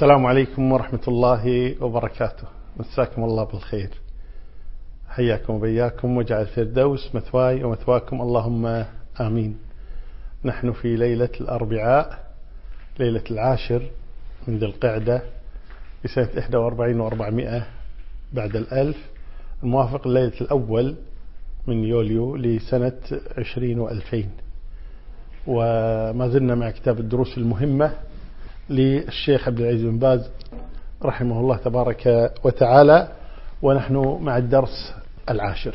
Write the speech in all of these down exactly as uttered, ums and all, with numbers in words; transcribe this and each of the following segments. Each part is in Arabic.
السلام عليكم ورحمة الله وبركاته. مساكم الله بالخير، حياكم وبياكم، وجعل الفردوس مثواي ومثواكم، اللهم آمين. نحن في ليلة الأربعاء، ليلة العاشر من ذي القعدة بسنة إحدى وأربعين وأربعمائة بعد الألف، الموافق ليلة الأول من يوليو لسنة عشرين وألفين. وما زلنا مع كتاب الدروس المهمة للشيخ عبد العزيز بن باز رحمه الله تبارك وتعالى، ونحن مع الدرس العاشر.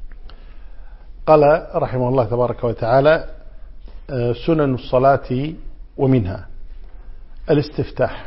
قال رحمه الله تبارك وتعالى: سنن الصلاة ومنها الاستفتاح.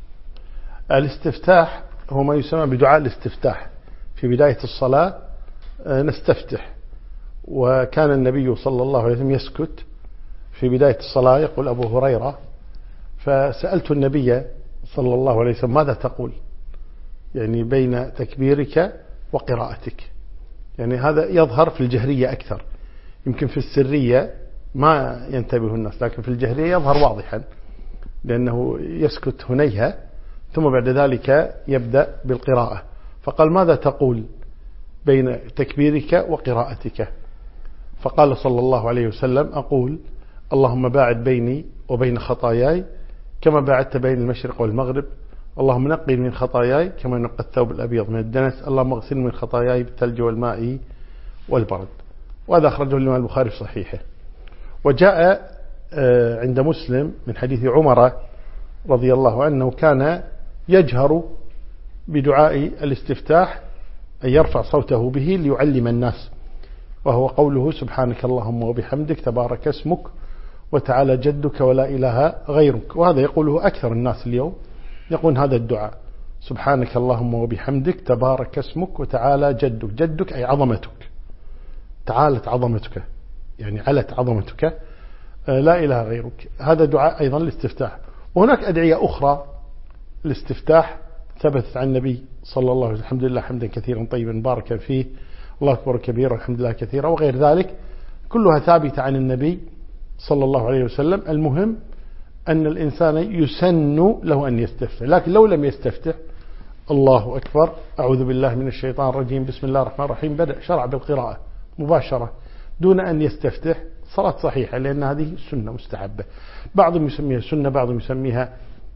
الاستفتاح هو ما يسمى بدعاء الاستفتاح. في بداية الصلاة نستفتح، وكان النبي صلى الله عليه وسلم يسكت في بداية الصلاة. يقول أبو هريرة: فسألت النبي صلى الله عليه وسلم ماذا تقول يعني بين تكبيرك وقراءتك؟ يعني هذا يظهر في الجهرية أكثر، يمكن في السرية ما ينتبه الناس، لكن في الجهرية يظهر واضحا، لأنه يسكت هنيها ثم بعد ذلك يبدأ بالقراءة. فقال: ماذا تقول بين تكبيرك وقراءتك؟ فقال صلى الله عليه وسلم: أقول اللهم باعد بيني وبين خطاياي كما باعدت بين المشرق والمغرب، اللهم نقي من خطاياي كما ينقى الثوب الأبيض من الدنس، اللهم اغسل من خطاياي بالثلج والماء والبرد. وهذا أخرجه الإمام البخاري في صحيحه. وجاء عند مسلم من حديث عمر رضي الله عنه كان يجهر بدعاء الاستفتاح، أن يرفع صوته به ليعلم الناس، وهو قوله: سبحانك اللهم وبحمدك تبارك اسمك وتعالى جدك ولا إله غيرك. وهذا يقوله أكثر الناس اليوم، يقول هذا الدعاء: سبحانك اللهم وبحمدك تبارك اسمك وتعالى جدك. جدك أي عظمتك، تعالت عظمتك، يعني علت عظمتك، لا إله غيرك. هذا دعاء أيضا الاستفتاح. وهناك أدعية أخرى الاستفتاح ثبتت عن النبي صلى الله عليه وسلم: الحمد لله حمدا كثيرا طيبا باركا فيه، الله أكبر كبيرا والحمد لله كثيرا، وغير ذلك، كلها ثابتة عن النبي صلى الله عليه وسلم. المهم أن الإنسان يسن له أن يستفتح، لكن لو لم يستفتح: الله أكبر، أعوذ بالله من الشيطان الرجيم، بسم الله الرحمن الرحيم، بدأ شرع بالقراءة مباشرة دون أن يستفتح، صلاة صحيحة، لأن هذه سنة مستحبة. بعضهم يسميها سنة، بعضهم يسميها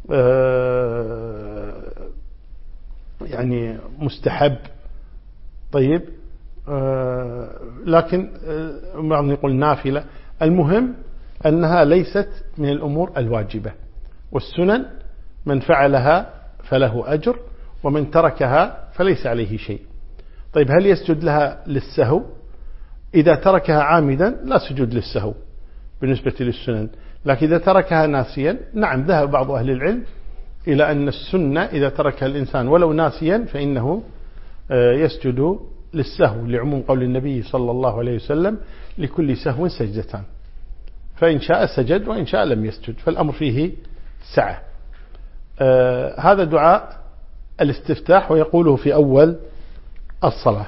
آه يعني مستحب. طيب، آه لكن آه بعضهم يقول نافلة. المهم أنها ليست من الأمور الواجبة، والسنن من فعلها فله أجر، ومن تركها فليس عليه شيء. طيب، هل يسجد لها للسهو؟ إذا تركها عامدا لا سجود للسهو بالنسبة للسنن، لكن إذا تركها ناسيا نعم، ذهب بعض أهل العلم إلى أن السنة إذا تركها الإنسان ولو ناسيا فإنه يسجد للسهو، لعموم قول النبي صلى الله عليه وسلم: لكل سهو سجدتان، فإن شاء سجد وإن شاء لم يسجد، فالأمر فيه سعة. آه هذا دعاء الاستفتاح، ويقوله في أول الصلاة.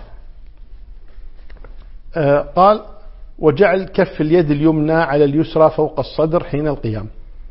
آه قال: وجعل كف اليد اليمنى على اليسرى فوق الصدر حين القيام.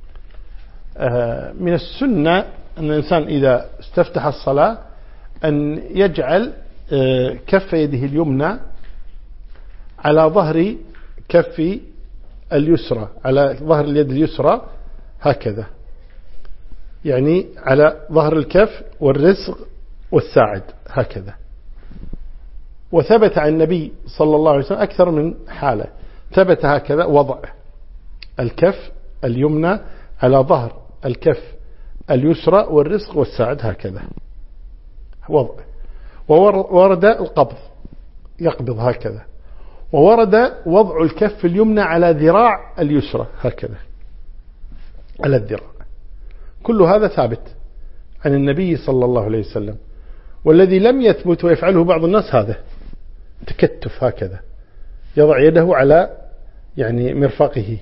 آه من السنة أن الإنسان إذا استفتح الصلاة أن يجعل آه كف يده اليمنى على ظهر كف اليسرى، على ظهر اليد اليسرى هكذا، يعني على ظهر الكف والرسغ والساعد هكذا. وثبت عن النبي صلى الله عليه وسلم أكثر من حالة، ثبت هكذا وضع الكف اليمنى على ظهر الكف اليسرى والرسغ والساعد هكذا وضع. وورد القبض، يقبض هكذا. وورد وضع الكف اليمنى على ذراع اليسرى هكذا، على الذراع. كل هذا ثابت عن النبي صلى الله عليه وسلم. والذي لم يثبت ويفعله بعض الناس هذا تكتف هكذا، يضع يده على يعني مرفقه.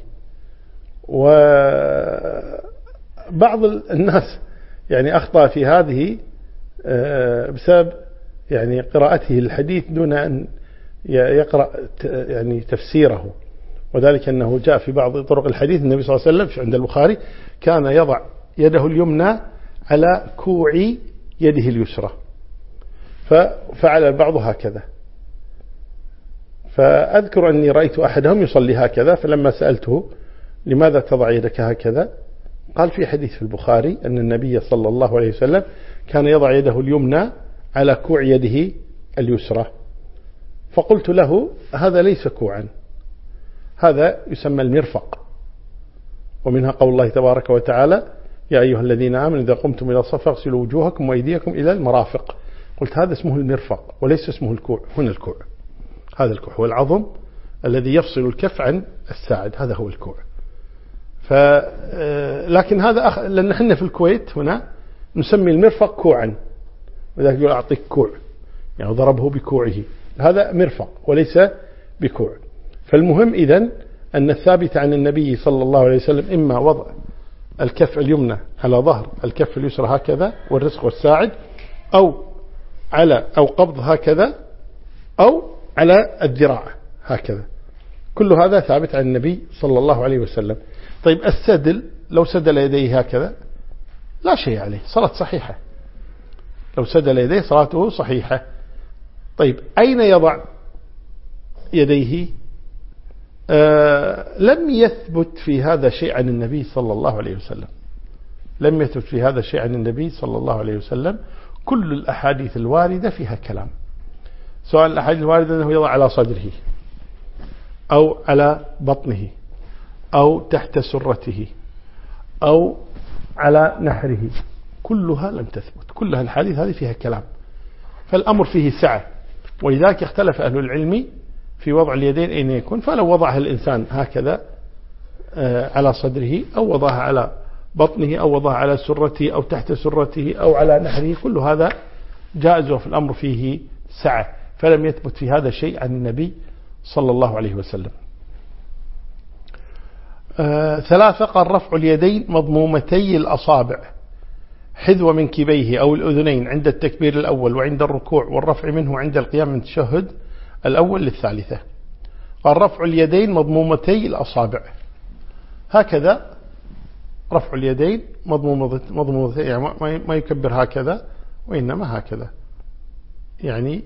وبعض الناس يعني أخطأ في هذه بسبب يعني قراءته للحديث دون أن يقرأ يعني تفسيره، وذلك أنه جاء في بعض طرق الحديث النبي صلى الله عليه وسلم عند البخاري كان يضع يده اليمنى على كوع يده اليسرى، ففعل البعض هكذا. فأذكر أني رأيت أحدهم يصلي هكذا، فلما سألته لماذا تضع يدك هكذا قال في حديث في البخاري أن النبي صلى الله عليه وسلم كان يضع يده اليمنى على كوع يده اليسرى. فقلت له هذا ليس كوعا، هذا يسمى المرفق، ومنها قول الله تبارك وتعالى يا أيها الذين آمنوا إذا قمتم إلى الصلاة فاغسلوا وجوهكم وأيديكم إلى المرافق. قلت هذا اسمه المرفق وليس اسمه الكوع. هنا الكوع، هذا الكوع هو العظم الذي يفصل الكف عن الساعد، هذا هو الكوع. ف لكن هذا أخ... لأن احنا في الكويت هنا نسمي المرفق كوعا، وذلك يقول أعطيك كوع، يعني ضربه بكوعه، هذا مرفق وليس بكوع. فالمهم إذن أن الثابت عن النبي صلى الله عليه وسلم إما وضع الكف اليمنى على ظهر الكف اليسرى هكذا والرزق والساعد، أو على أو قبض هكذا، أو على الذراع هكذا. كل هذا ثابت عن النبي صلى الله عليه وسلم. طيب السدل، لو سدل يديه هكذا لا شيء عليه، صلاة صحيحة. لو سدل يديه صلاته صحيحة. طيب أين يضع يديه؟ آه لم يثبت في هذا شيء عن النبي صلى الله عليه وسلم، لم يثبت في هذا شيء عن النبي صلى الله عليه وسلم. كل الأحاديث الواردة فيها كلام، سواء الأحاديث الواردة أنه يضع على صدره أو على بطنه أو تحت سرته أو على نحره، كلها لم تثبت. كلها الحديث هذه فيها كلام، فالأمر فيه سعة. ولذلك اختلف أهل العلم في وضع اليدين أين يكون. فلو وضعها الإنسان هكذا على صدره، أو وضعها على بطنه، أو وضعها على سرته أو تحت سرته أو على نحره، كل هذا جائز، وفي الأمر فيه سعة. فلم يثبت في هذا شيء عن النبي صلى الله عليه وسلم. آه ثلاثة، قال رفع اليدين مضمومتي الأصابع حذو منكبيه أو الأذنين عند التكبير الأول وعند الركوع، والرفع منه عند القيام من التشهد الأول للثالثة. قال رفع اليدين مضمومتي الأصابع، هكذا رفع اليدين مضمومتي، يعني ما يكبر هكذا وإنما هكذا، يعني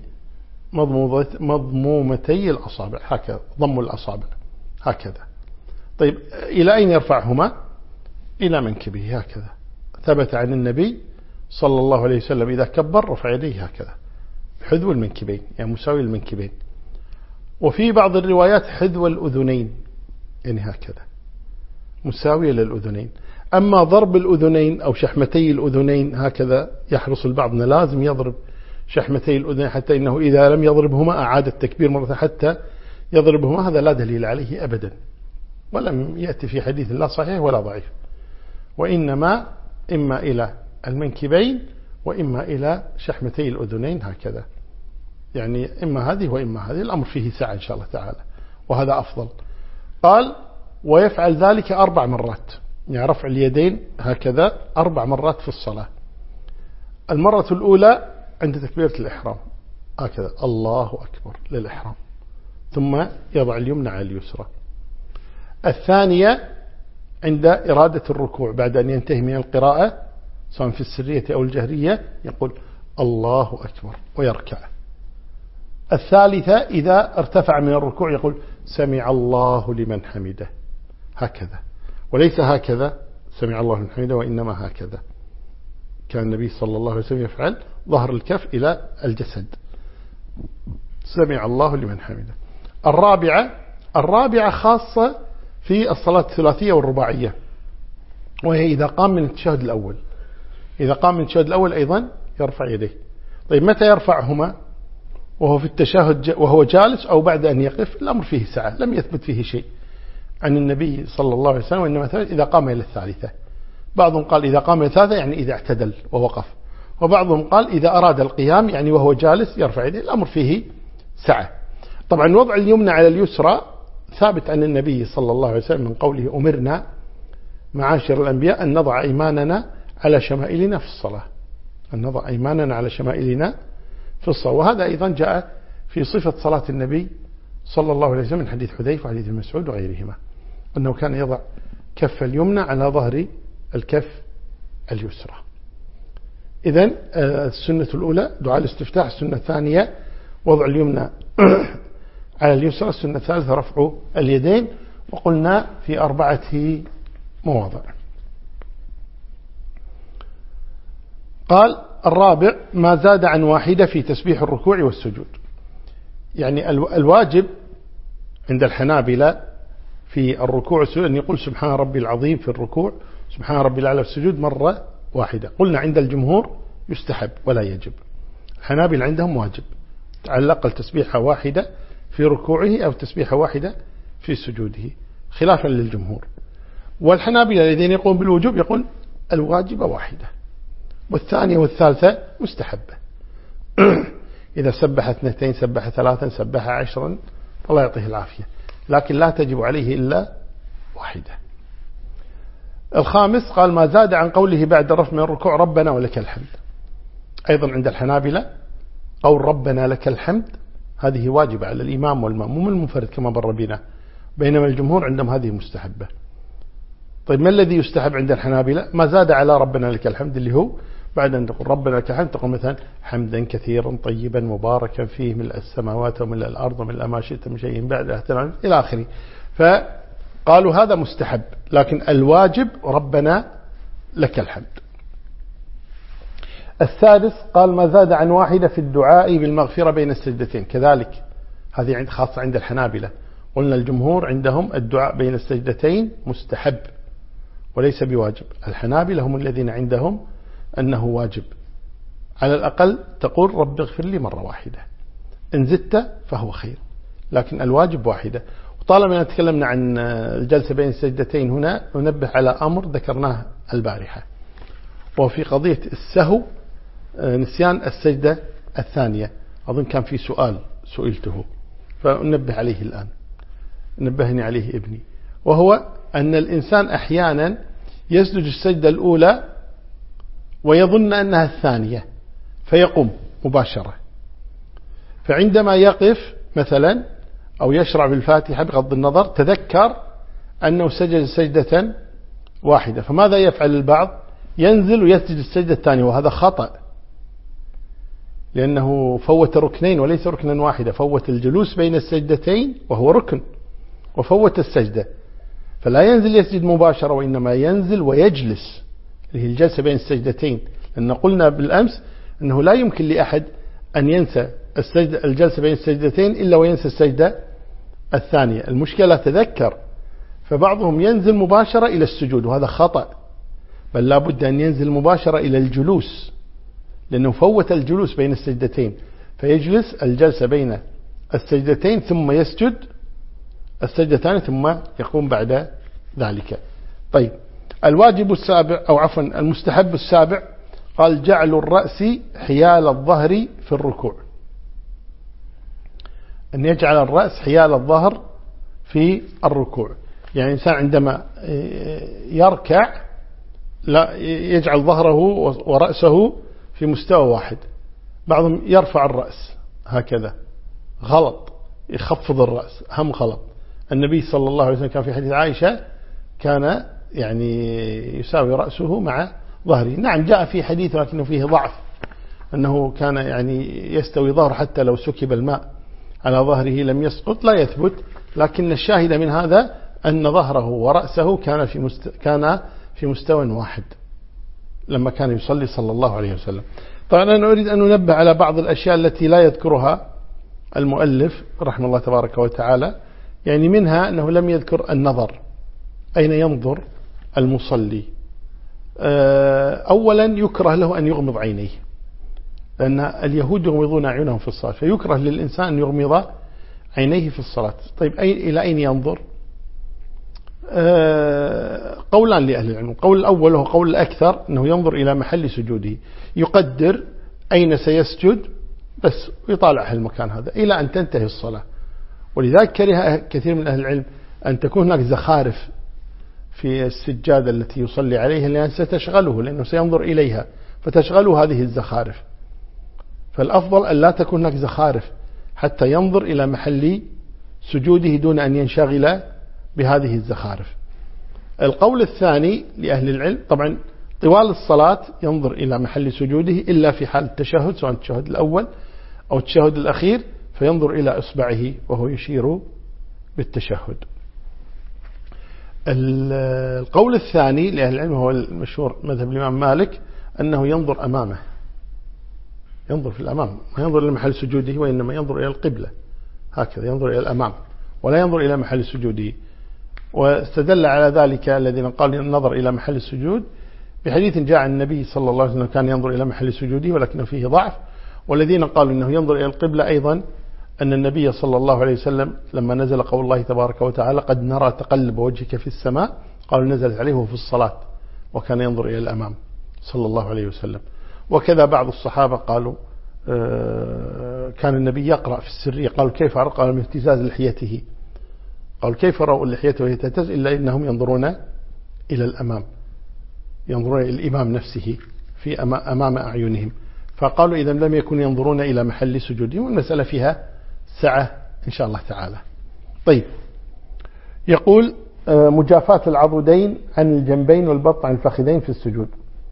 مضمومتي الأصابع، هكذا ضم الأصابع هكذا. طيب إلى أين يرفعهما؟ إلى منكبه هكذا. ثبت عن النبي صلى الله عليه وسلم إذا كبر رفع يديه هكذا حذو المنكبين، يعني مساوي المنكبين. وفي بعض الروايات حذو الأذنين، يعني هكذا مساوية للأذنين. أما ضرب الأذنين أو شحمتي الأذنين هكذا، يحرص البعض أنه لازم يضرب شحمتي الأذنين حتى إنه إذا لم يضربهما أعاد التكبير مرة حتى يضربهما، هذا لا دليل عليه أبدا، ولم يأتي في حديث لا صحيح ولا ضعيف، وإنما إما إلى المنكبين وإما إلى شحمتي الأذنين هكذا، يعني إما هذه وإما هذه. الأمر فيه سعة إن شاء الله تعالى، وهذا أفضل. قال ويفعل ذلك أربع مرات، يعني رفع اليدين هكذا أربع مرات في الصلاة. المرة الأولى عند تكبيرة الإحرام هكذا الله أكبر للإحرام، ثم يضع اليمنى على اليسرى. الثانية عند إرادة الركوع بعد أن ينتهي من القراءة سواء في السرية أو الجهرية، يقول الله أكبر ويركع. الثالثة إذا ارتفع من الركوع يقول سمع الله لمن حمده هكذا، وليس هكذا سمع الله لمن حمده، وإنما هكذا. كان النبي صلى الله عليه وسلم يفعل ظهر الكف إلى الجسد، سمع الله لمن حمده. الرابعة الرابعة خاصة في الصلاة الثلاثية والرباعية، وهي إذا قام من التشهد الأول. إذا قام من التشهد الأول أيضا يرفع يديه. طيب متى يرفعهما؟ وهو في التشهد وهو جالس أو بعد أن يقف؟ الأمر فيه سعة، لم يثبت فيه شيء عن النبي صلى الله عليه وسلم، وإنما ثبت إذا قام إلى الثالثة. بعضهم قال إذا قام إلى الثالثة يعني إذا اعتدل ووقف، وبعضهم قال إذا أراد القيام يعني وهو جالس يرفع يديه. الأمر فيه سعة. طبعا وضع اليمنى على اليسرى ثابت عن النبي صلى الله عليه وسلم من قوله أمرنا معاشر الأنبياء أن نضع أيماننا على شمائلنا في الصلاة، أن نضع أيماننا على شمائلنا في الصلاة. وهذا أيضا جاء في صفة صلاة النبي صلى الله عليه وسلم من حديث حذيفة وحديث مسعود وغيرهما، أنه كان يضع كف اليمنى على ظهر الكف اليسرى. إذن السنة الأولى دعاء الاستفتاح، السنة الثانية وضع اليمنى على اليسرى، السنة الثالثة رفع اليدين، وقلنا في أربعة مواضع. قال الرابع ما زاد عن واحدة في تسبيح الركوع والسجود. يعني الواجب عند الحنابلة في الركوع والسجود أن يقول سبحان ربي العظيم في الركوع، سبحان ربي الأعلى في السجود مرة واحدة. قلنا عند الجمهور يستحب ولا يجب. الحنابلة عندهم واجب، على الأقل تسبيحة واحدة في ركوعه أو تسبيحة واحدة في سجوده، خلافا للجمهور. والحنابلة الذين يقوم بالوجوب يقول الواجبة واحدة، والثانية والثالثة مستحبة. إذا سبح اثنتين سبح ثلاثا سبح عشرا الله يعطيه العافية، لكن لا تجب عليه إلا واحدة. الخامس قال ما زاد عن قوله بعد الرفع من الركوع ربنا ولك الحمد. أيضا عند الحنابلة قول ربنا لك الحمد هذه واجبة على الإمام والمأموم المنفرد كما مر بنا، بينما الجمهور عندهم هذه مستحبة. طيب ما الذي يستحب عند الحنابلة؟ ما زاد على ربنا لك الحمد، اللي هو بعد أن تقول ربنا لك الحمد تقول مثلا حمدا كثيرا طيبا مباركا فيه ملء السماوات وملء الأرض وملء ما شئت من شيء بعد إلى آخره. فقالوا هذا مستحب، لكن الواجب ربنا لك الحمد. السادس قال ما زاد عن واحدة في الدعاء بالمغفرة بين السجدتين، كذلك هذه عند خاصة عند الحنابلة. قلنا الجمهور عندهم الدعاء بين السجدتين مستحب وليس بواجب، الحنابلة هم الذين عندهم أنه واجب، على الأقل تقول رب اغفر لي مرة واحدة، إن زدت فهو خير، لكن الواجب واحدة. وطالما تكلمنا عن الجلسة بين السجدتين هنا ننبه على أمر ذكرناه البارحة، وفي قضية السهو نسيان السجدة الثانية، أظن كان في سؤال سئلته فننبه عليه الآن، نبهني عليه ابني، وهو أن الإنسان أحيانا يسجد السجدة الأولى ويظن أنها الثانية فيقوم مباشرة، فعندما يقف مثلا أو يشرع بالفاتحة بغض النظر تذكر أنه سجد سجدة واحدة، فماذا يفعل البعض؟ ينزل ويسجد السجدة الثانية، وهذا خطأ، لأنه فوت ركنين وليس ركنا واحدة، فوت الجلوس بين السجدتين وهو ركن، وفوت السجدة، فلا ينزل يسجد مباشرة، وإنما ينزل ويجلس، اللي هي الجلسة بين السجدتين. لأن قلنا بالأمس أنه لا يمكن لأحد أن ينسى السجدة الجلسة بين السجدتين إلا وينسى السجدة الثانية، المشكلة تذكر، فبعضهم ينزل مباشرة إلى السجود وهذا خطأ، بل لا بد أن ينزل مباشرة إلى الجلوس، لأنه فوت الجلوس بين السجدتين، فيجلس الجلسة بين السجدتين ثم يسجد السجدة الثانية ثم يقوم بعد ذلك. طيب الواجب السابع أو عفوا المستحب السابع قال جعل الرأس حيال الظهر في الركوع، أن يجعل الرأس حيال الظهر في الركوع، يعني الإنسان عندما يركع لا يجعل ظهره ورأسه في مستوى واحد، بعضهم يرفع الرأس هكذا، غلط، يخفض الرأس، هم غلط. النبي صلى الله عليه وسلم كان في حديث عائشة كان يعني يساوي رأسه مع ظهره، نعم جاء في حديث لكنه فيه ضعف، أنه كان يعني يستوي ظهره حتى لو سكب الماء على ظهره لم يسقط، لا يثبت، لكن الشاهد من هذا أن ظهره ورأسه كان في مست... كان في مستوى واحد لما كان يصلي صلى الله عليه وسلم. طبعا أنا أريد أن ننبه على بعض الأشياء التي لا يذكرها المؤلف رحمه الله تبارك وتعالى، يعني منها أنه لم يذكر النظر، أين ينظر المصلي. أولا يكره له أن يغمض عينيه، لأن اليهود يغمضون أعينهم في الصلاة، فيكره للإنسان أن يغمض عينيه في الصلاة. طيب أي إلى أين ينظر؟ قولان لأهل العلم، القول الأول وهو قول الأكثر أنه ينظر إلى محل سجوده، يقدر أين سيسجد بس يطالع المكان هذا إلى أن تنتهي الصلاة. ولذلك كره كثير من أهل العلم أن تكون هناك زخارف في السجادة التي يصلي عليها، لأن ستشغله، لأنه سينظر إليها فتشغله هذه الزخارف، فالأفضل أن لا تكون هناك زخارف حتى ينظر إلى محل سجوده دون أن ينشغل بهذه الزخارف. القول الثاني لأهل العلم، طبعا طوال الصلاة ينظر إلى محل سجوده إلا في حال التشهد، سواء التشهد الأول أو التشهد الأخير، فينظر إلى إصبعه وهو يشير بالتشهد. القول الثاني لأهل العلم هو المشهور مذهب الإمام مالك، أنه ينظر أمامه، ينظر في الأمام، ما ينظر إلى محل سجوده، وإنما ينظر إلى القبلة، هكذا ينظر إلى الأمام ولا ينظر إلى محل سجوده. واستدل على ذلك الذين قالوا النظر إلى محل السجود بحديث جاء عن النبي صلى الله عليه وسلم كان ينظر إلى محل سجوده ولكنه فيه ضعف. والذين قالوا إنه ينظر إلى القبلة أيضا أن النبي صلى الله عليه وسلم لما نزل قول الله تبارك وتعالى قد نرى تقلب وجهك في السماء، قالوا نزلت عليه وهو في الصلاة وكان ينظر إلى الأمام صلى الله عليه وسلم. وكذا بعض الصحابة قالوا كان النبي يقرأ في السرية، قالوا كيف أرى؟ قالوا من اهتزاز لحيته، قالوا كيف رأوا لحيته وهي تهتز إلا إنهم ينظرون إلى الأمام، ينظرون إلى الإمام نفسه في أمام أعينهم. فقالوا إذا لم يكونوا ينظرون إلى محل سجودهم، والمسألة فيها سعة إن شاء الله تعالى. طيب، يقول مجافاة العضدين عن الجنبين والبطن عن الفخذين في السجود.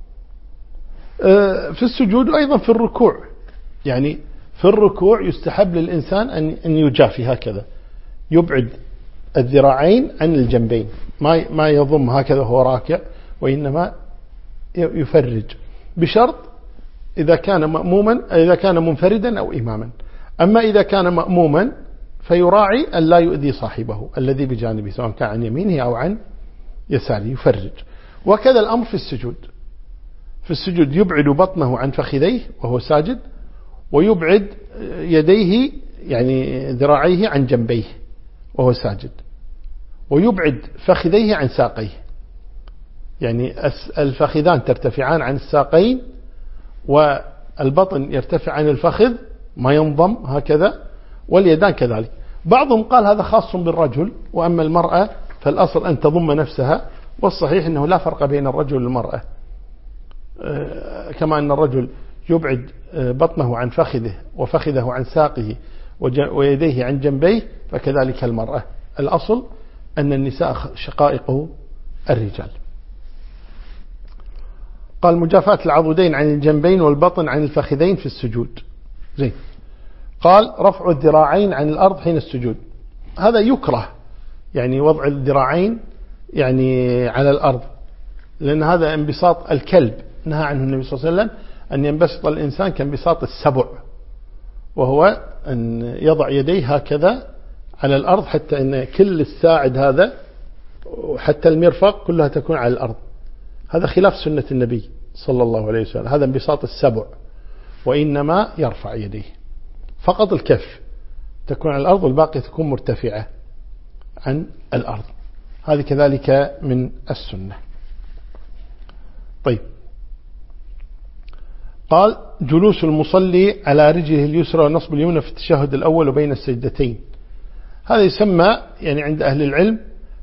في السجود وأيضا في الركوع، يعني في الركوع يستحب للإنسان أن يجافي هكذا، يبعد الذراعين عن الجنبين، ما ما يضم هكذا وهو راكع، وإنما يفرج، بشرط إذا كان مأموما، إذا كان منفردا أو إماما. أما إذا كان مأموما فيراعي أن لا يؤذي صاحبه الذي بجانبه، سواء كان عن يمينه أو عن يساره، يفرج. وكذا الأمر في السجود، في السجود يبعد بطنه عن فخذيه وهو ساجد، ويبعد يديه يعني ذراعيه عن جنبيه وهو ساجد، ويبعد فخذيه عن ساقيه، يعني الفخذان ترتفعان عن الساقين والبطن يرتفع عن الفخذ ما ينضم هكذا، واليدان كذلك. بعضهم قال هذا خاص بالرجل، وأما المرأة فالأصل أن تضم نفسها، والصحيح أنه لا فرق بين الرجل والمرأة، كما أن الرجل يبعد بطنه عن فخذه وفخذه عن ساقه ويديه عن جنبيه، فكذلك المرأة، الأصل أن النساء شقائق الرجال. قال مجافاة العضدين عن الجنبين والبطن عن الفخذين في السجود. زين. قال رفع الذراعين عن الأرض حين السجود، هذا يكره، يعني وضع الذراعين يعني على الأرض، لأن هذا انبساط الكلب، نهى عنه النبي صلى الله عليه وسلم أن ينبسط الإنسان كانبساط السبع، وهو أن يضع يديه هكذا على الأرض حتى أن كل الساعد هذا وحتى المرفق كلها تكون على الأرض. هذا خلاف سنة النبي صلى الله عليه وسلم، هذا انبساط السبع، وإنما يرفع يديه، فقط الكف تكون على الأرض والباقي تكون مرتفعة عن الأرض، هذه كذلك من السنة. طيب، قال جلوس المصلي على رجله اليسرى ونصب اليمنى في التشهد الأول وبين السجدتين، هذا يسمى يعني عند أهل العلم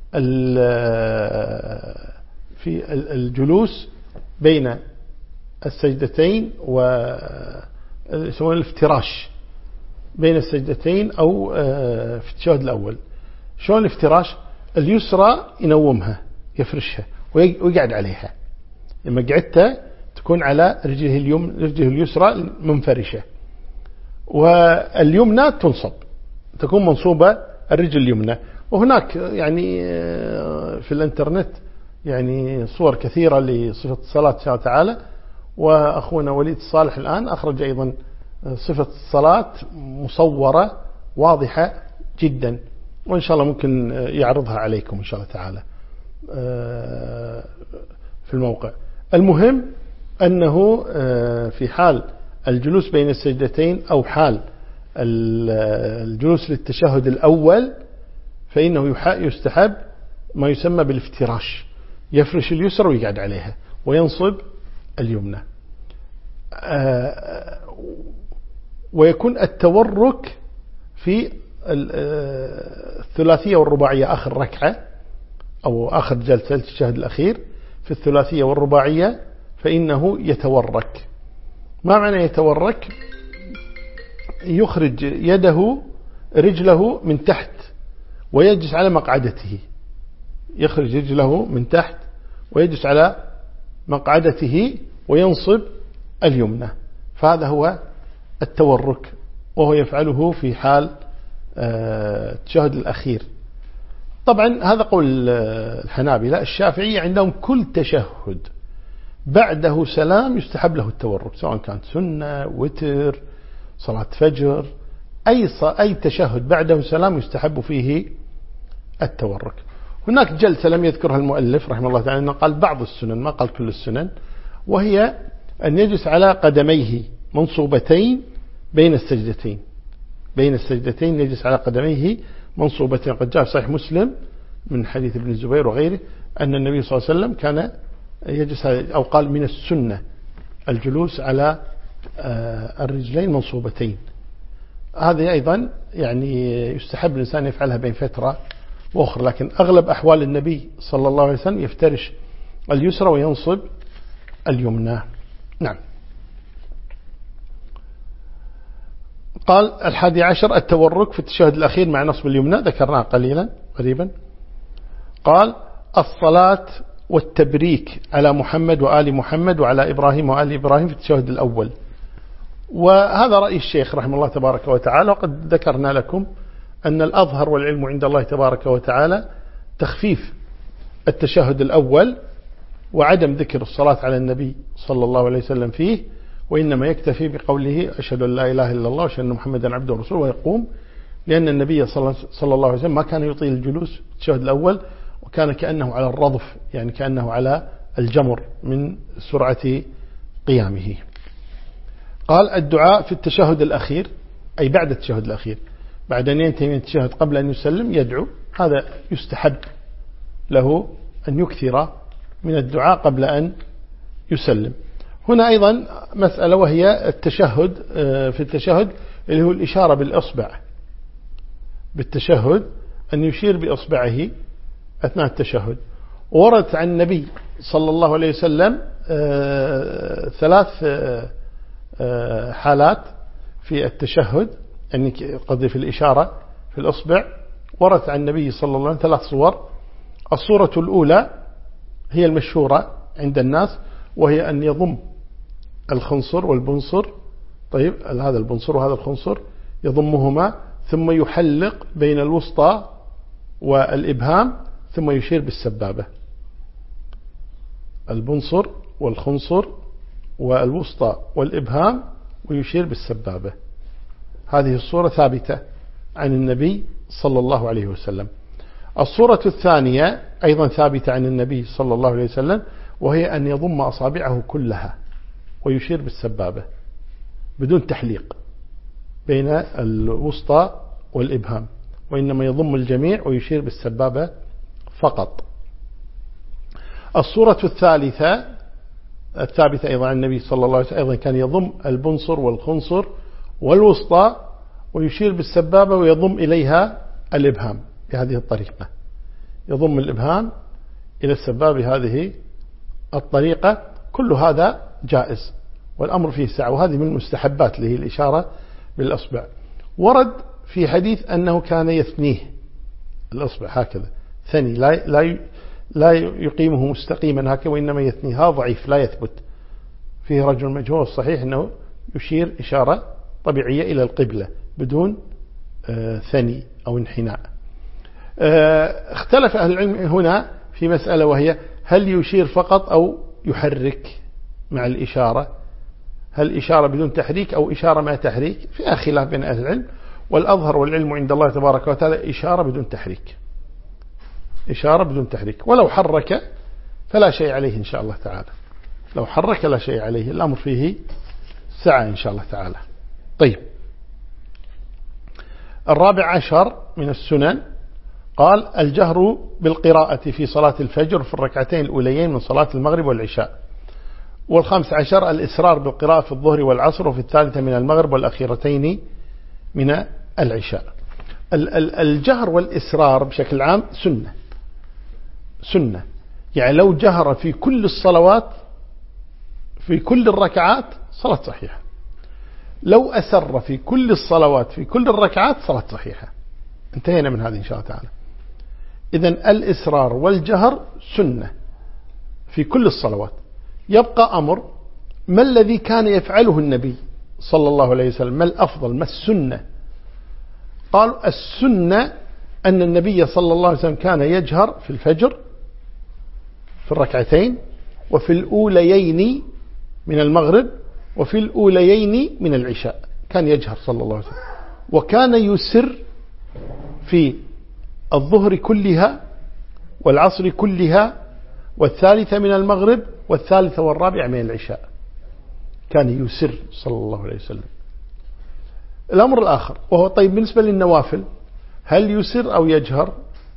في الجلوس بين السجدتين، ويسمونه الافتراش بين السجدتين أو في التشهد الأول. شلون الافتراش؟ اليسرى ينومها يفرشها ويقعد عليها، لما قعدته تكون على رجله اليمنى، رجله اليسرى منفرشة، واليمنى تنصب، تكون منصوبة الرجل اليمنى. وهناك يعني في الانترنت يعني صور كثيرة لصفة الصلاة إن شاء الله تعالى، وأخونا وليد الصالح الآن أخرج أيضا صفة الصلاة مصورة واضحة جدا، وإن شاء الله ممكن يعرضها عليكم إن شاء الله تعالى في الموقع. المهم أنه في حال الجلوس بين السجدتين أو حال الجلوس للتشهد الأول فإنه يستحب ما يسمى بالافتراش، يفرش اليسرى ويقعد عليها وينصب اليمنى، ويكون التورك في الثلاثية والرباعية آخر ركعة أو آخر جلسة التشهد الأخير في الثلاثية والرباعية، فإنه يتورك. ما معنى يتورك؟ يخرج يده رجله من تحت ويجلس على مقعدته، يخرج رجله من تحت ويجلس على مقعدته وينصب اليمنى، فهذا هو التورك، وهو يفعله في حال التشهد الأخير. طبعا هذا قول الحنابلة. الشافعية عندهم كل تشهد بعده سلام يستحب له التورك، سواء كانت سنة، وتر، صلاة فجر، أي أي تشهد بعده سلام يستحب فيه التورك. هناك جلسة لم يذكرها المؤلف رحمه الله تعالى، قال بعض السنن ما قال كل السنن، وهي أن يجلس على قدميه منصوبتين بين السجدتين، بين السجدتين يجلس على قدميه منصوبتين. قد جاء في صحيح مسلم من حديث ابن الزبير وغيره أن النبي صلى الله عليه وسلم كان يجلس، أو قال من السنة الجلوس على الرجلين منصوبتين. هذه أيضا يعني يستحب الإنسان يفعلها بين فترة وأخرى، لكن أغلب أحوال النبي صلى الله عليه وسلم يفترش اليسرى وينصب اليمنى. نعم. قال الحادي عشر التورك في التشهد الأخير مع نصب اليمنى، ذكرناه قليلا قريبا. قال الصلاة والتبريك على محمد وآل محمد وعلى إبراهيم وآل إبراهيم في التشهد الأول، وهذا رأي الشيخ رحمه الله تبارك وتعالى. وقد ذكرنا لكم أن الأظهر والعلم عند الله تبارك وتعالى تخفيف التشهد الأول وعدم ذكر الصلاة على النبي صلى الله عليه وسلم فيه، وإنما يكتفي بقوله أشهد أن لا إله إلا الله وأشهد أن محمدا عبده ورسوله ويقوم، لأن النبي صلى الله عليه وسلم ما كان يطيل الجلوس في التشهد الأول، وكان كأنه على الرضف، يعني كأنه على الجمر من سرعة قيامه. قال الدعاء في التشهد الأخير، أي بعد التشهد الأخير، بعد أن ينتهي من التشهد قبل أن يسلم يدعو، هذا يستحب له أن يكثر من الدعاء قبل أن يسلم. هنا أيضا مسألة، وهي التشهد في التشهد اللي هو الإشارة بالإصبع بالتشهد، أن يشير بإصبعه أثناء التشهد. ورد عن النبي صلى الله عليه وسلم ثلاث حالات في التشهد، يعني قضي في الإشارة في الإصبع. ورد عن النبي صلى الله عليه وسلم ثلاث صور. الصورة الأولى هي المشهورة عند الناس، وهي أن يضم الخنصر والبنصر، طيب هذا البنصر وهذا الخنصر يضمهما، ثم يحلق بين الوسطى والإبهام، ثم يشير بالسبابة. البنصر والخنصر والوسطى والإبهام ويشير بالسبابة. هذه الصورة ثابتة عن النبي صلى الله عليه وسلم. الصورة الثانية أيضا ثابتة عن النبي صلى الله عليه وسلم، وهي أن يضم أصابعه كلها ويشير بالسبابة بدون تحليق بين الوسطى والإبهام، وإنما يضم الجميع ويشير بالسبابة فقط. الصورة الثالثة الثابتة أيضا عن النبي صلى الله عليه وسلم، أيضا كان يضم البنصر والخنصر والوسطى ويشير بالسبابة ويضم إليها الإبهام بهذه الطريقة، يضم الإبهام إلى السبابة بهذه الطريقة. كل هذا جائز والأمر فيه سعة، وهذه من المستحبات اللي هي الإشارة بالأصبع. ورد في حديث أنه كان يثنيه الأصبع هكذا ثني، لا لا لا يقيمه مستقيما هكذا، وإنما يثنيه. هذا ضعيف لا يثبت، فيه رجل مجهول. الصحيح أنه يشير إشارة طبيعية إلى القبلة بدون آه ثني أو انحناء. آه اختلف أهل العلم هنا في مسألة، وهي هل يشير فقط أو يحرك مع الإشارة؟ هل إشارة بدون تحريك أو إشارة مع تحريك؟ فيها خلاف بين أهل العلم، والأظهر والعلم عند الله تبارك وتعالى إشارة بدون تحريك، إشارة بدون تحريك. ولو حرك فلا شيء عليه إن شاء الله تعالى، لو حرك لا شيء عليه، الأمر فيه سعة إن شاء الله تعالى. طيب، الرابع عشر من السنن قال الجهر بالقراءة في صلاة الفجر في الركعتين الأوليين من صلاة المغرب والعشاء. والخامس عشر الإسرار بالقراءة في الظهر والعصر وفي الثالثة من المغرب والأخيرتين من العشاء. الجهر والإسرار بشكل عام سنة سنة يعني لو جهر في كل الصلوات في كل الركعات صلاة صحيحة، لو أسر في كل الصلوات في كل الركعات صلاة صحيحة. انتهينا من هذه إن شاء الله تعالى. إذن الإسرار والجهر سنة في كل الصلوات، يبقى أمر: ما الذي كان يفعله النبي صلى الله عليه وسلم؟ ما الأفضل؟ ما السنة؟ قالوا السنة أن النبي صلى الله عليه وسلم كان يجهر في الفجر في الركعتين، وفي الأوليين من المغرب، وفي الأوليين من العشاء كان يجهر صلى الله عليه وسلم. وكان يسر في الظهر كلها والعصر كلها والثالثة من المغرب والثالثة والرابعة من العشاء، كان يسر صلى الله عليه وسلم. الأمر الآخر وهو طيب بالنسبة للنوافل، هل يسر أو يجهر؟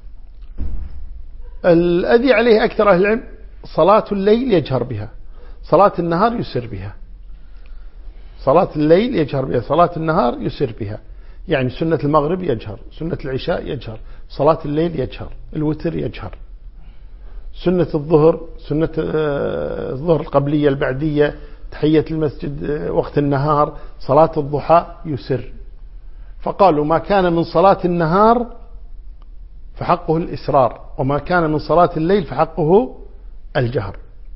الذي عليه أكثر أهل العلم صلاة الليل يجهر بها، صلاة النهار يسر بها. صلاة الليل يجهر بها، صلاة النهار يسر بها. يعني سنة المغرب يجهر، سنة العشاء يجهر، صلاة الليل يجهر، الوتر يجهر، سنة الظهر، سنة الظهر القبلية البعدية، تحية المسجد وقت النهار، صلاة الضحى يسر. فقالوا ما كان من صلاة النهار فحقه الإسرار، وما كان من صلاة الليل فحقه الجهر.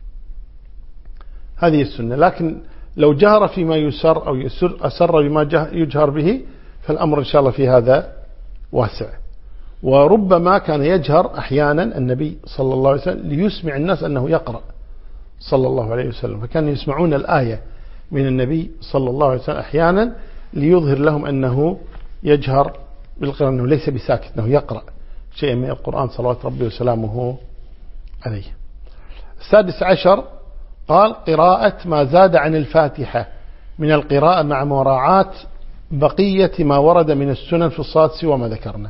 هذه السنة. لكن لو جهر فيما يسر أو يسر أسر بما يجهر به فالأمر إن شاء الله في هذا واسع. وربما كان يجهر أحيانا النبي صلى الله عليه وسلم ليسمع الناس أنه يقرأ صلى الله عليه وسلم، فكانوا يسمعون الآية من النبي صلى الله عليه وسلم أحيانا ليظهر لهم أنه يجهر بالقراءة، أنه ليس بساكت، أنه يقرأ شيئا من القرآن صلوات ربي وسلامه عليه. السادس عشر قال: قراءة ما زاد عن الفاتحة من القراءة مع مراعاة بقية ما ورد من السنن في الصلاة سوى ما ذكرنا.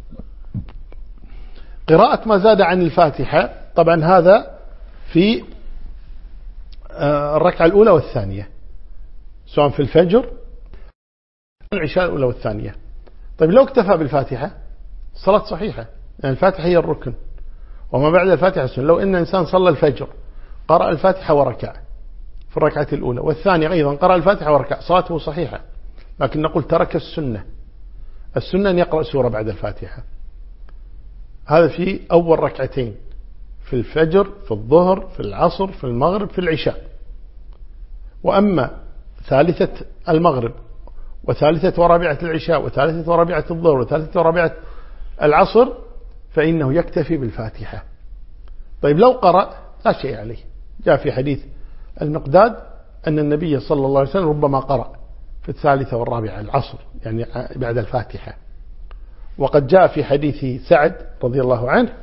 قراءة ما زاد عن الفاتحة طبعا هذا في الركعة الأولى والثانية، سواء في الفجر العشاء الأولى والثانية. طيب لو اكتفى بالفاتحة صلاة صحيحة، يعني الفاتحة هي الركن وما بعد الفاتحة السنة. لو إن إنسان صلى الفجر قرأ الفاتحة وركع في الركعة الأولى والثانية أيضا قرأ الفاتحة وركع، صلاته صحيحة، لكن نقول ترك السنة. السنة أن يقرأ سورة بعد الفاتحة. هذا في أول ركعتين في الفجر، في الظهر، في العصر، في المغرب، في العشاء. وأما ثالثة المغرب وثالثة ورابعة العشاء وثالثة ورابعة الظهر وثالثة ورابعة العصر فإنه يكتفي بالفاتحة. طيب لو قرأ لا شيء عليه. جاء في حديث المقداد أن النبي صلى الله عليه وسلم ربما قرأ في الثالثة والرابعة العصر، يعني بعد الفاتحة. وقد جاء في حديث سعد رضي الله عنه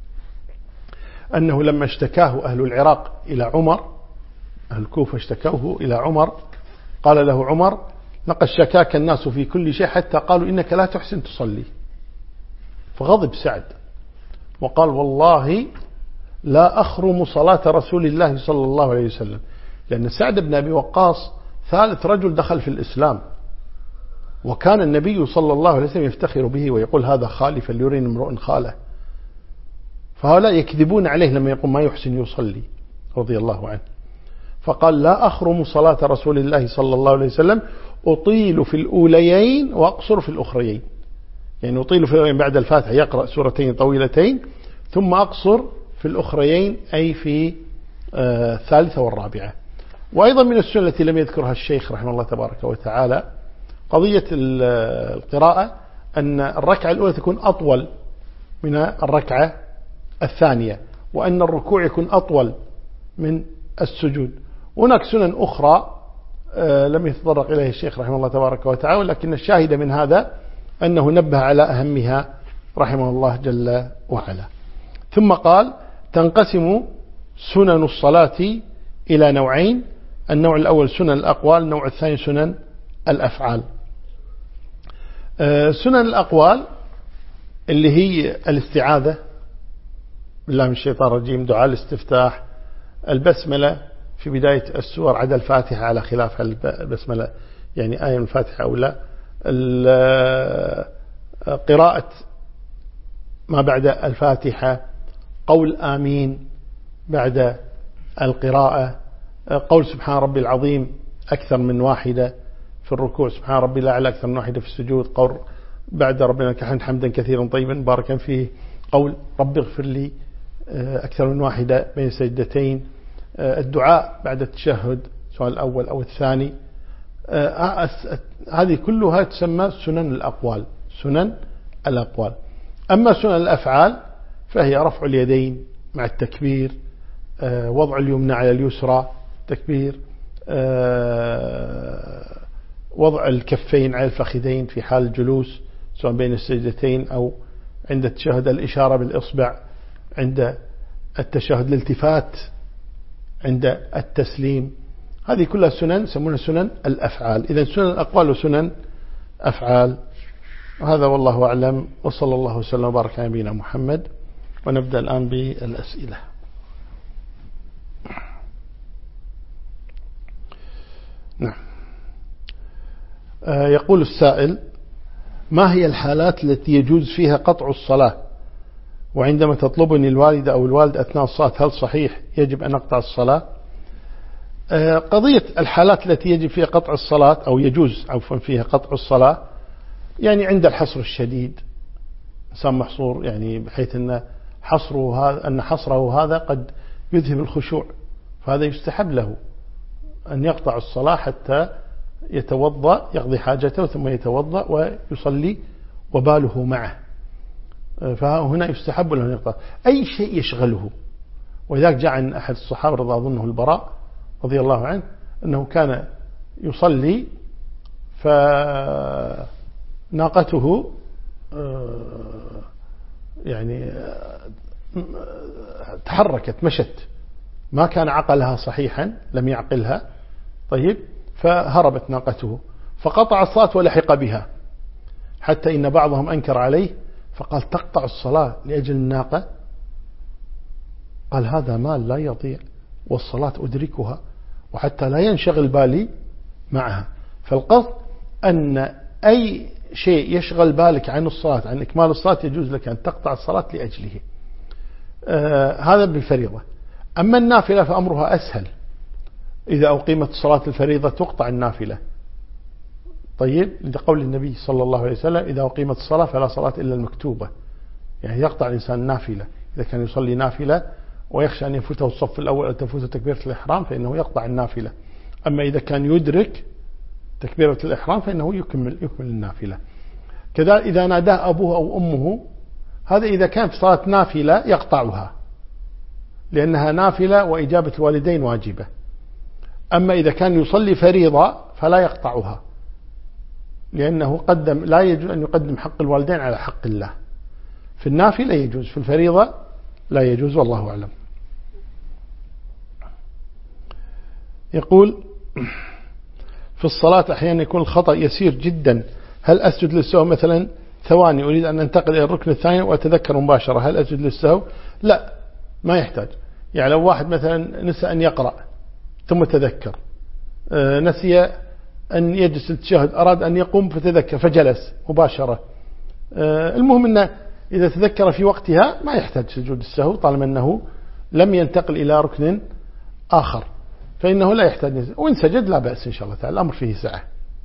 أنه لما اشتكاه أهل العراق إلى عمر، أهل الكوفة اشتكوه إلى عمر، قال له عمر: لقد شكاك الناس في كل شيء حتى قالوا إنك لا تحسن تصلي. فغضب سعد وقال: والله لا أخرم صلاة رسول الله صلى الله عليه وسلم، لأن سعد بن أبي وقاص ثالث رجل دخل في الإسلام، وكان النبي صلى الله عليه وسلم يفتخر به ويقول: هذا خالي فليرين امرؤ خاله. فهؤلاء يكذبون عليه لما يقول ما يحسن يصلي رضي الله عنه. فقال: لا أخرم صلاة رسول الله صلى الله عليه وسلم، أطيل في الأوليين وأقصر في الأخريين. يعني أطيل في الأوليين بعد الفاتحة يقرأ سورتين طويلتين، ثم أقصر في الأخريين أي في الثالثة والرابعة. وأيضا من السنة التي لم يذكرها الشيخ رحمه الله تبارك وتعالى قضية القراءة، أن الركعة الأولى تكون أطول من الركعة الثانية، وأن الركوع يكون أطول من السجود. هناك سنن أخرى لم يتطرق إليه الشيخ رحمه الله تبارك وتعالى، لكن الشاهد من هذا أنه نبه على أهمها رحمه الله جل وعلا. ثم قال: تنقسم سنن الصلاة إلى نوعين: النوع الأول سنن الأقوال، النوع الثاني سنن الأفعال. سنن الأقوال اللي هي الاستعاذة بالله من الشيطان الرجيم، دعاء الاستفتاح، البسملة في بداية السور عدا الفاتحة على خلاف البسملة، يعني آية من الفاتحة أو لا، قراءة ما بعد الفاتحة، قول آمين بعد القراءة، قول سبحان ربي العظيم أكثر من واحدة في الركوع، سبحان ربي الأعلى أكثر من واحدة في السجود، قول بعد ربنا لك الحمد حمدا كثيرا طيبا باركا فيه، قول رب اغفر لي أكثر من واحدة بين سجدتين، الدعاء بعد التشهد سواء الأول أو الثاني، هذه كلها تسمى سنن الأقوال، سنن الأقوال. أما سنن الأفعال فهي رفع اليدين مع التكبير، وضع اليمنى على اليسرى تكبير، وضع الكفين على الفخذين في حال الجلوس سواء بين السجدتين أو عند التشهد، الإشارة بالإصبع عند التشهد، الالتفات عند التسليم، هذه كلها سنن يسمونها سنن الأفعال. إذا سنن الأقوال وسنن أفعال. وهذا والله أعلم، وصلى الله وسلم وبارك على نبينا محمد. ونبدأ الآن بالأسئلة. نعم. يقول السائل: ما هي الحالات التي يجوز فيها قطع الصلاة؟ وعندما تطلبني الوالدة أو الوالد أثناء الصلاة هل صحيح يجب أن أقطع الصلاة؟ قضية الحالات التي يجب فيها قطع الصلاة أو يجوز عفوا فيها قطع الصلاة، يعني عند الحصر الشديد، إنسان محصور يعني بحيث أن حصره هذا أن حصره هذا قد يذهب الخشوع، فهذا يستحب له أن يقطع الصلاة حتى يتوضأ يقضي حاجته ثم يتوضأ ويصلي وباله معه، فهنا يستحب له أن يقطع أي شيء يشغله. وذلك جاء عن أحد الصحابة رضي أظنه البراء رضي الله عنه أنه كان يصلي فناقته يعني تحركت مشت، ما كان عقلها صحيحا، لم يعقلها، طيب، فهربت ناقته فقطع الصلاة ولحق بها، حتى إن بعضهم أنكر عليه فقال: تقطع الصلاة لأجل الناقة؟ قال: هذا مال لا يضيع والصلاة أدركها، وحتى لا ينشغل بالي معها. فالقصد أن أي شيء يشغل بالك عن الصلاة، عن إكمال الصلاة، يجوز لك أن تقطع الصلاة لأجله. آه هذا بالفريضة. أما النافلة فأمرها أسهل، إذا أقيمت صلاة الفريضة تقطع النافلة، طيب، لقول النبي صلى الله عليه وسلم: إذا أقيمت الصلاة فلا صلاة إلا المكتوبة، يعني يقطع الإنسان نافلة. إذا كان يصلي نافلة ويخشى أن يفوته الصف الأول أو تفوته تكبيرة الإحرام فإنه يقطع النافلة. أما إذا كان يدرك تكبيرة الإحرام فإنه يكمل يكمل النافلة. كذلك إذا ناداه أبوه أو أمه، هذا إذا كان في صلاة نافلة يقطعها لأنها نافلة وإجابة الوالدين واجبة. أما إذا كان يصلي فريضة فلا يقطعها، لأنه قدم لا يجوز أن يقدم حق الوالدين على حق الله. في النافلة يجوز، في الفريضة لا يجوز، والله أعلم. يقول: في الصلاة أحيانا يكون الخطأ يسير جدا، هل أسجد للسهو مثلا ثواني أريد أن أنتقل إلى الركن الثاني وأتذكر مباشرة، هل أسجد للسهو؟ لا، ما يحتاج. يعني لو واحد مثلا نسى أن يقرأ ثم تذكر، نسي أن يجلس للتشهد، أراد أن يقوم فتذكر فجلس مباشرة، المهم أنه إذا تذكر في وقتها ما يحتاج سجود السهو طالما أنه لم ينتقل إلى ركن آخر، فإنه لا يحتاج، وإن سجد لا بأس إن شاء الله تعالى، الأمر فيه سعة.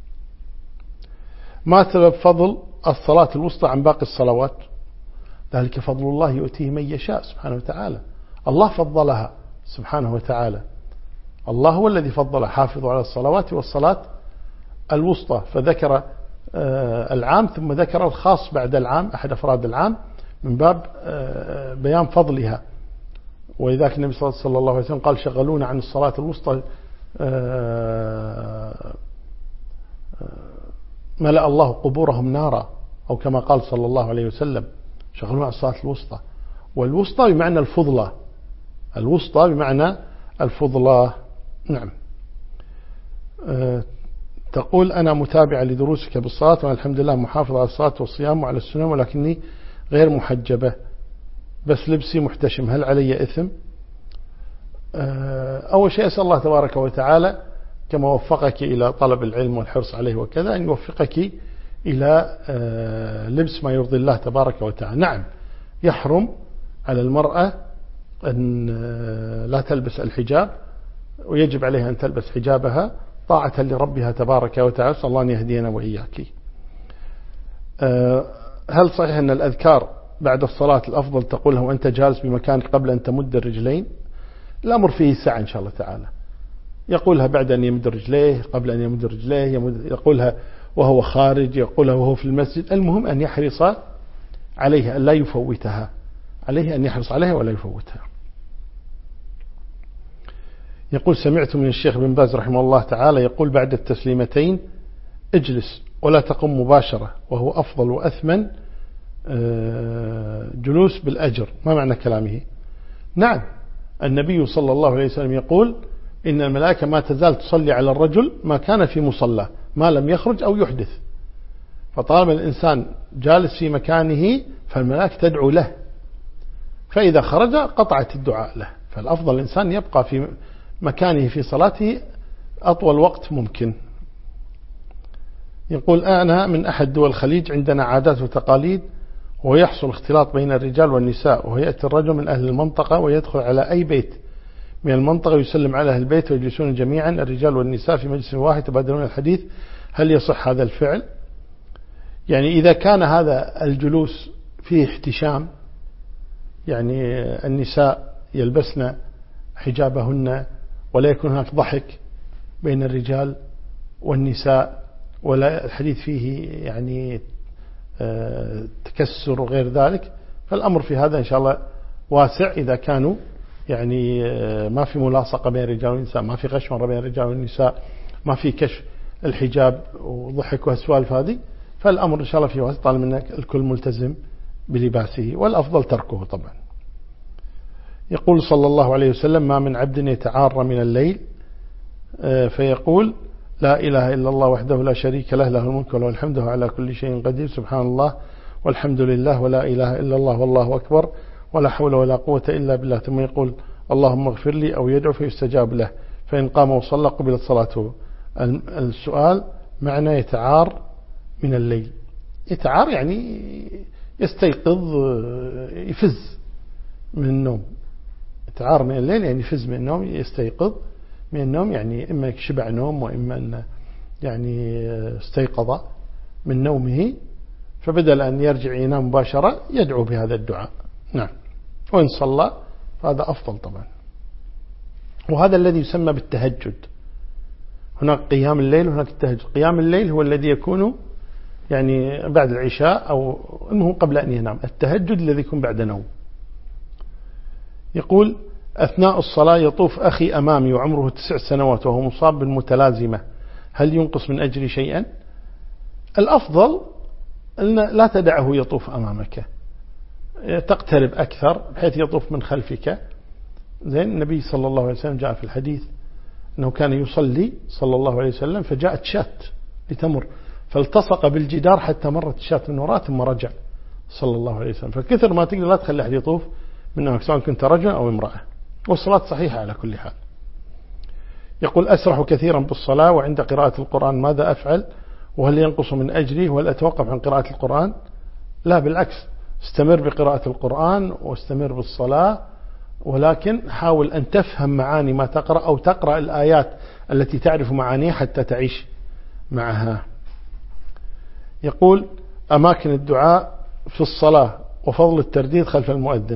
ما سبب فضل الصلاة الوسطى عن باقي الصلوات؟ ذلك فضل الله يؤتيه من يشاء سبحانه وتعالى، الله فضلها سبحانه وتعالى، الله هو الذي فضل: حافظوا على الصلوات والصلاة الوسطى، فذكر العام ثم ذكر الخاص بعد العام، أحد أفراد العام، من باب بيان فضلها. ولذلك النبي صلى الله عليه وسلم قال: شغلونا عن الصلاة الوسطى ملأ الله قبورهم نارا، أو كما قال صلى الله عليه وسلم: شغلونا عن الصلاة الوسطى. والوسطى بمعنى الفضلة، الوسطى بمعنى الفضلة. نعم. تقول: أنا متابعة لدروسك بالصلاة والحمد لله محافظة على الصلاة والصيام وعلى السنن، ولكني غير محجبة، بس لبسي محتشم، هل علي إثم؟ أول شيء أسأل الله تبارك وتعالى كما وفقك إلى طلب العلم والحرص عليه وكذا أن يوفقك إلى لبس ما يرضي الله تبارك وتعالى. نعم، يحرم على المرأة أن لا تلبس الحجاب، ويجب عليها أن تلبس حجابها طاعة لربها تبارك وتعالى، صلى الله أن يهدينا وإياك. هل صحيح أن الأذكار بعد الصلاة الأفضل تقولها وأنت جالس بمكانك قبل أن تمد الرجلين؟ الأمر فيه سعة إن شاء الله تعالى، يقولها بعد أن يمد رجليه، قبل أن يمد رجليه، يقولها وهو خارج، يقولها وهو في المسجد. المهم أن يحرص عليها، أن لا يفوتها، عليه أن يحرص عليها ولا يفوتها. يقول سمعت من الشيخ بن باز رحمه الله تعالى يقول بعد التسليمتين اجلس ولا تقم مباشرة، وهو أفضل وأثمن جلوس بالأجر. ما معنى كلامه؟ نعم، النبي صلى الله عليه وسلم يقول إن الملائكة ما تزال تصلي على الرجل ما كان في مصلى ما لم يخرج أو يحدث. فطالما الإنسان جالس في مكانه فالملائكة تدعو له، فإذا خرج قطعت الدعاء له. فالأفضل الإنسان يبقى في مكانه في صلاته أطول وقت ممكن. يقول أنا من أحد دول الخليج، عندنا عادات وتقاليد ويحصل اختلاط بين الرجال والنساء، ويأتي الرجل من أهل المنطقة ويدخل على أي بيت من المنطقة ويسلم على أهل البيت ويجلسون جميعا الرجال والنساء في مجلس واحد يتبادلون الحديث. هل يصح هذا الفعل؟ يعني إذا كان هذا الجلوس فيه احتشام، يعني النساء يلبسن حجابهن ولا يكون هناك ضحك بين الرجال والنساء ولا الحديث فيه يعني تكسر وغير ذلك، فالأمر في هذا إن شاء الله واسع. إذا كانوا يعني ما في ملاصقة بين الرجال والنساء، ما في غشمرة بين الرجال والنساء، ما في كشف الحجاب وضحك وهالسوالف هذه، فالأمر إن شاء الله في واسع طالما أن الكل ملتزم بلباسه، والأفضل تركه طبعا. يقول صلى الله عليه وسلم ما من عبد يتعار من الليل فيقول لا إله إلا الله وحده لا شريك له له الملك وله الحمد وهو على كل شيء قدير سبحان الله والحمد لله ولا إله إلا الله والله أكبر ولا حول ولا قوة إلا بالله، ثم يقول اللهم اغفر لي أو يدعو فيستجاب له، فإن قام وصلى قبلت صلاته. السؤال معنى يتعار من الليل؟ يتعار يعني يستيقظ، يفز من النوم. يتعار من الليل يعني يفز من النوم، يستيقظ من النوم، يعني إما شبع نوم وإما أن يعني استيقظ من نومه، فبدل أن يرجع ينام مباشرة يدعو بهذا الدعاء. نعم، وإن صلى فهذا أفضل طبعا. وهذا الذي يسمى بالتهجد. هناك قيام الليل وهناك التهجد. قيام الليل هو الذي يكون يعني بعد العشاء أو أنه قبل أن ينام. التهجد الذي يكون بعد نوم. يقول أثناء الصلاة يطوف أخي أمامي وعمره تسع سنوات وهو مصاب بالمتلازمة، هل ينقص من أجري شيئا؟ الأفضل أن لا تدعه يطوف أمامك، تقترب أكثر بحيث يطوف من خلفك. زين النبي صلى الله عليه وسلم جاء في الحديث أنه كان يصلي صلى الله عليه وسلم فجاءت شاة لتمر فالتصق بالجدار حتى مرت الشاة من وراء ثم رجع صلى الله عليه وسلم. فكثر ما تقدر لا تخلي أحد يطوف منك سواء كنت رجل أو امرأة، والصلاة صحيحة على كل حال. يقول أسرح كثيرا بالصلاة وعند قراءة القرآن ماذا أفعل؟ وهل ينقص من أجري وهل أتوقف عن قراءة القرآن؟ لا، بالعكس، استمر بقراءة القرآن واستمر بالصلاة، ولكن حاول أن تفهم معاني ما تقرأ أو تقرأ الآيات التي تعرف معانيها حتى تعيش معها. يقول أماكن الدعاء في الصلاة وفضل الترديد خلف المؤذن.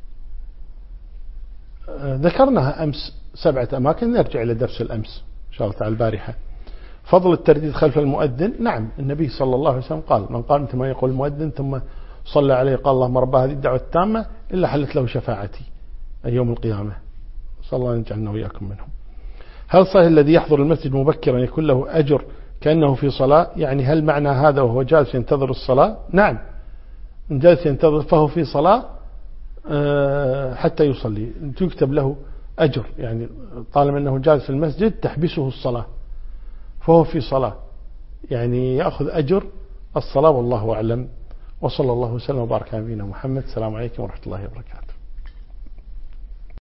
ذكرناها أمس سبعة أماكن، نرجع إلى درس الأمس إن شاء الله تعالى البارحة. فضل الترديد خلف المؤذن، نعم النبي صلى الله عليه وسلم قال من قال مثل ما يقول المؤذن ثم صلى عليه قال اللهم رب هذه الدعوة التامة إلا حلت له شفاعتي يوم القيامة، صلى الله أن يجعلنا وإياكم منهم. هل صحيح الذي يحضر المسجد مبكرا يكون له أجر كأنه في صلاة؟ يعني هل معنى هذا وهو جالس ينتظر الصلاة؟ نعم، من جالس ينتظر فهو في صلاة حتى يصلي تكتب له أجر، يعني طالما أنه جالس في المسجد تحبسه الصلاة فهو في صلاة، يعني يأخذ أجر الصلاة. والله أعلم، وصلى الله وسلم وبارك على نبينا محمد. السلام عليكم ورحمة الله وبركاته.